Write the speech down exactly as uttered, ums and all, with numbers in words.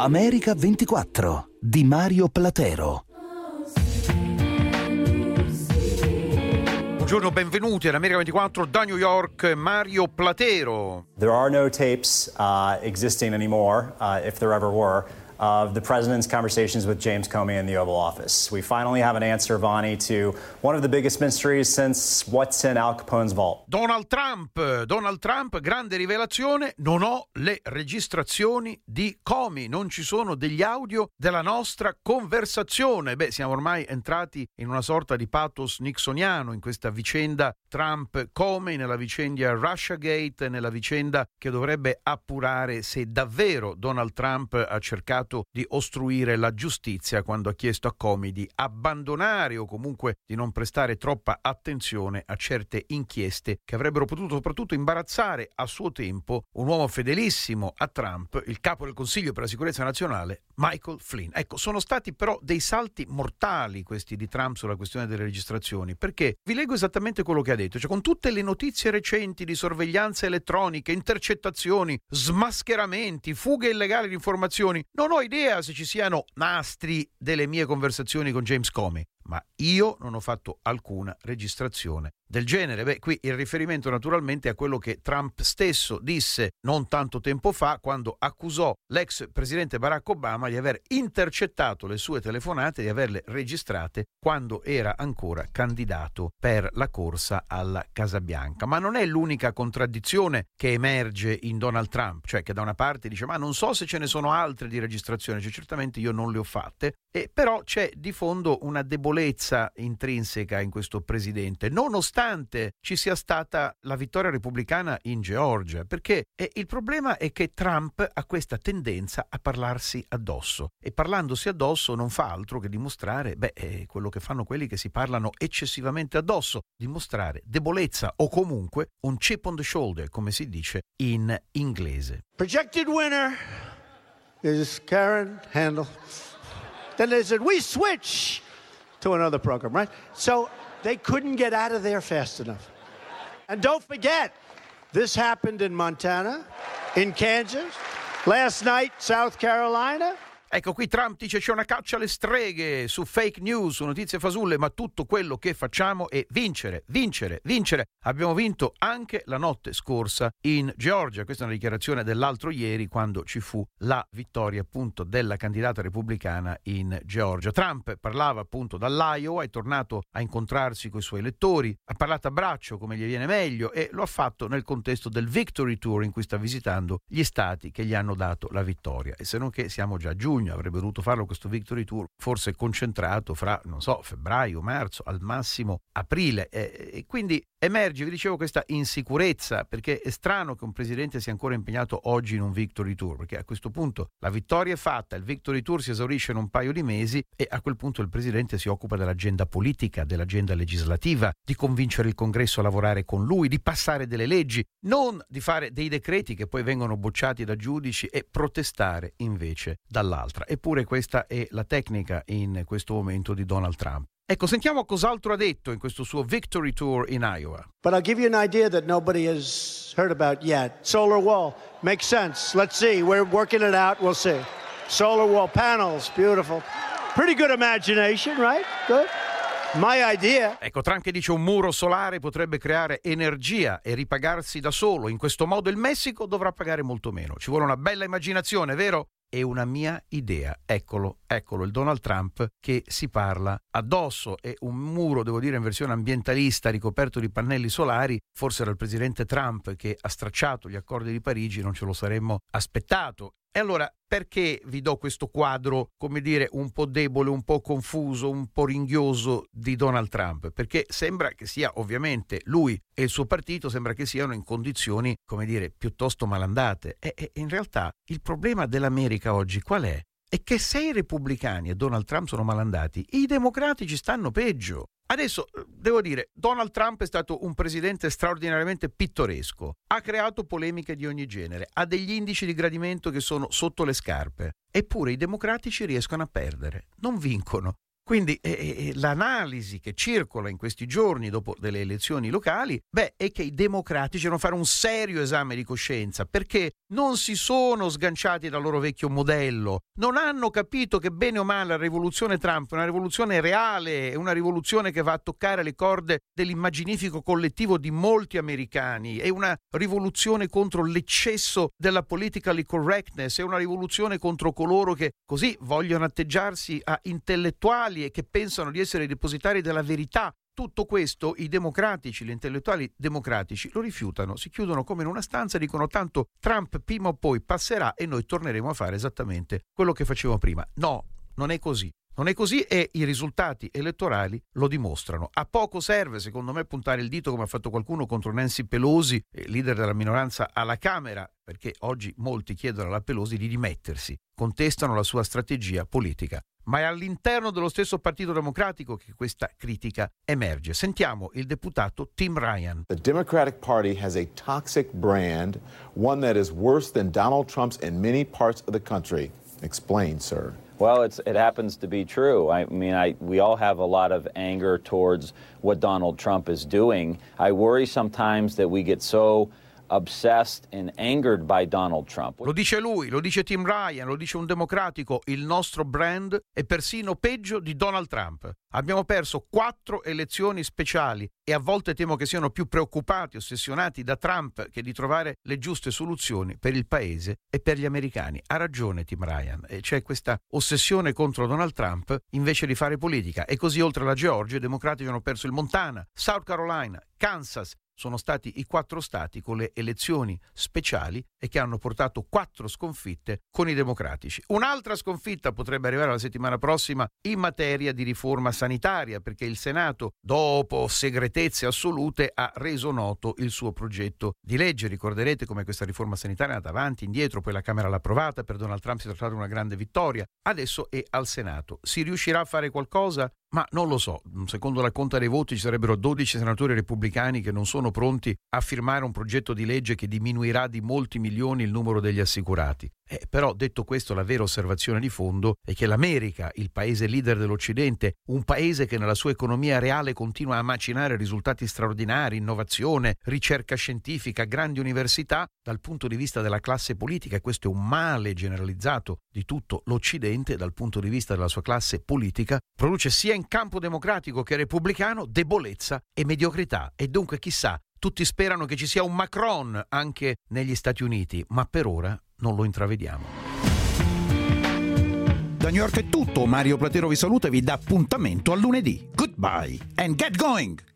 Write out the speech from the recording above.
America ventiquattro di Mario Platero. Buongiorno, benvenuti all'America ventiquattro da New York, Mario Platero. There are no tapes uh, existing anymore, uh, if there ever were, of the president's conversations with James Comey in the Oval Office. We finally have an answer, Vonnie, to one of the biggest mysteries since what's in Al Capone's vault. Donald Trump, Donald Trump, grande rivelazione, non ho le registrazioni di Comey, non ci sono degli audio della nostra conversazione. Beh, siamo ormai entrati in una sorta di pathos nixoniano in questa vicenda Trump-Comey, nella vicenda Russiagate, nella vicenda che dovrebbe appurare se davvero Donald Trump ha cercato di ostruire la giustizia quando ha chiesto a Comey di abbandonare o comunque di non prestare troppa attenzione a certe inchieste che avrebbero potuto soprattutto imbarazzare a suo tempo un uomo fedelissimo a Trump, il capo del Consiglio per la sicurezza nazionale, Michael Flynn. Ecco, sono stati però dei salti mortali questi di Trump sulla questione delle registrazioni, perché vi leggo esattamente quello che ha detto, cioè con tutte le notizie recenti di sorveglianza elettronica, intercettazioni, smascheramenti, fughe illegali di informazioni, non ho idea se ci siano nastri delle mie conversazioni con James Comey, ma io non ho fatto alcuna registrazione del genere. Beh, qui il riferimento naturalmente è a quello che Trump stesso disse non tanto tempo fa quando accusò l'ex presidente Barack Obama di aver intercettato le sue telefonate, di averle registrate quando era ancora candidato per la corsa alla Casa Bianca. Ma non è l'unica contraddizione che emerge in Donald Trump, cioè che da una parte dice ma non so se ce ne sono altre di registrazioni, cioè certamente io non le ho fatte, e però c'è di fondo una debolezza intrinseca in questo presidente, nonostante ci sia stata la vittoria repubblicana in Georgia, perché eh, il problema è che Trump ha questa tendenza a parlarsi addosso, e parlandosi addosso non fa altro che dimostrare, beh, eh, quello che fanno quelli che si parlano eccessivamente addosso, dimostrare debolezza o comunque un chip on the shoulder, come si dice in inglese. Projected winner is Karen Handel. Then they said, we switch to another program, right? So they couldn't get out of there fast enough. And don't forget, this happened in Montana, in Kansas, last night, South Carolina. Ecco, qui Trump dice c'è una caccia alle streghe su fake news, su notizie fasulle, ma tutto quello che facciamo è vincere, vincere, vincere. Abbiamo vinto anche la notte scorsa in Georgia. Questa è una dichiarazione dell'altro ieri quando ci fu la vittoria appunto della candidata repubblicana in Georgia. Trump parlava appunto dall'Iowa, è tornato a incontrarsi con i suoi elettori, ha parlato a braccio come gli viene meglio e lo ha fatto nel contesto del Victory Tour in cui sta visitando gli stati che gli hanno dato la vittoria. E se non che siamo già a giugno, avrebbe dovuto farlo questo Victory Tour forse concentrato fra, non so, febbraio, marzo, al massimo aprile, e, e quindi emerge, vi dicevo, questa insicurezza, perché è strano che un presidente sia ancora impegnato oggi in un Victory Tour, perché a questo punto la vittoria è fatta, il Victory Tour si esaurisce in un paio di mesi e a quel punto il presidente si occupa dell'agenda politica, dell'agenda legislativa, di convincere il Congresso a lavorare con lui, di passare delle leggi, non di fare dei decreti che poi vengono bocciati da giudici e protestare invece dall'altra. Eppure questa è la tecnica in questo momento di Donald Trump. Ecco, sentiamo cos'altro ha detto in questo suo Victory Tour in Iowa. But I'll give you an idea that nobody has heard about yet. Solar wall. Makes sense. Let's see. We're working it out. We'll see. Solar wall panels. Beautiful. Pretty good imagination, right? Good. My idea. Ecco, Trump che dice un muro solare potrebbe creare energia e ripagarsi da solo. In questo modo il Messico dovrà pagare molto meno. Ci vuole una bella immaginazione, vero? È una mia idea. Eccolo, eccolo il Donald Trump che si parla addosso. È un muro, devo dire, in versione ambientalista ricoperto di pannelli solari. Forse era il presidente Trump che ha stracciato gli accordi di Parigi, non ce lo saremmo aspettato. E allora, perché vi do questo quadro, come dire, un po' debole, un po' confuso, un po' ringhioso di Donald Trump? Perché sembra che sia, ovviamente, lui e il suo partito sembra che siano in condizioni, come dire, piuttosto malandate. E, e in realtà il problema dell'America oggi qual è? È che se i repubblicani e Donald Trump sono malandati, i democratici stanno peggio. Adesso, devo dire, Donald Trump è stato un presidente straordinariamente pittoresco, ha creato polemiche di ogni genere, ha degli indici di gradimento che sono sotto le scarpe, eppure i democratici riescono a perdere, non vincono. Quindi eh, l'analisi che circola in questi giorni dopo delle elezioni locali, beh, è che i democratici devono fare un serio esame di coscienza, perché non si sono sganciati dal loro vecchio modello, non hanno capito che bene o male la rivoluzione Trump è una rivoluzione reale, è una rivoluzione che va a toccare le corde dell'immaginifico collettivo di molti americani, è una rivoluzione contro l'eccesso della politically correctness, è una rivoluzione contro coloro che così vogliono atteggiarsi a intellettuali e che pensano di essere i depositari della verità. Tutto questo i democratici, gli intellettuali democratici lo rifiutano, si chiudono come in una stanza e dicono tanto Trump prima o poi passerà e noi torneremo a fare esattamente quello che facevamo prima. No, non è così. Non è così e i risultati elettorali lo dimostrano. A poco serve, secondo me, puntare il dito come ha fatto qualcuno contro Nancy Pelosi, leader della minoranza alla Camera, perché oggi molti chiedono alla Pelosi di dimettersi, contestano la sua strategia politica. Ma è all'interno dello stesso Partito Democratico che questa critica emerge. Sentiamo il deputato Tim Ryan. The Democratic Party has a toxic brand, one that is worse than Donald Trump's in many parts of the country. Explain, sir. Well, it's, it happens to be true. I mean, I, we all have a lot of anger towards what Donald Trump is doing. I worry sometimes that we get so obsessed and angered by Donald Trump. Lo dice lui, lo dice Tim Ryan, lo dice un democratico, il nostro brand è persino peggio di Donald Trump. Abbiamo perso quattro elezioni speciali e a volte temo che siano più preoccupati, ossessionati da Trump che di trovare le giuste soluzioni per il paese e per gli americani. Ha ragione Tim Ryan, e c'è questa ossessione contro Donald Trump invece di fare politica. E così oltre alla Georgia i democratici hanno perso il Montana, South Carolina, Kansas. Sono stati i quattro stati con le elezioni speciali e che hanno portato quattro sconfitte con i democratici. Un'altra sconfitta potrebbe arrivare la settimana prossima in materia di riforma sanitaria, perché il Senato, dopo segretezze assolute, ha reso noto il suo progetto di legge. Ricorderete come questa riforma sanitaria è andata avanti, indietro, poi la Camera l'ha approvata, per Donald Trump si è trattata di una grande vittoria, adesso è al Senato. Si riuscirà a fare qualcosa? Ma non lo so, secondo la conta dei voti ci sarebbero dodici senatori repubblicani che non sono pronti a firmare un progetto di legge che diminuirà di molti milioni il numero degli assicurati. Eh, però detto questo, la vera osservazione di fondo è che l'America, il paese leader dell'Occidente, un paese che nella sua economia reale continua a macinare risultati straordinari, innovazione, ricerca scientifica, grandi università, dal punto di vista della classe politica, e questo è un male generalizzato di tutto l'Occidente, dal punto di vista della sua classe politica, produce sia in campo democratico che repubblicano debolezza e mediocrità. E dunque chissà, tutti sperano che ci sia un Macron anche negli Stati Uniti, ma per ora non lo intravediamo. Da New York è tutto, Mario Platero vi saluta e vi dà appuntamento a lunedì. Goodbye and get going!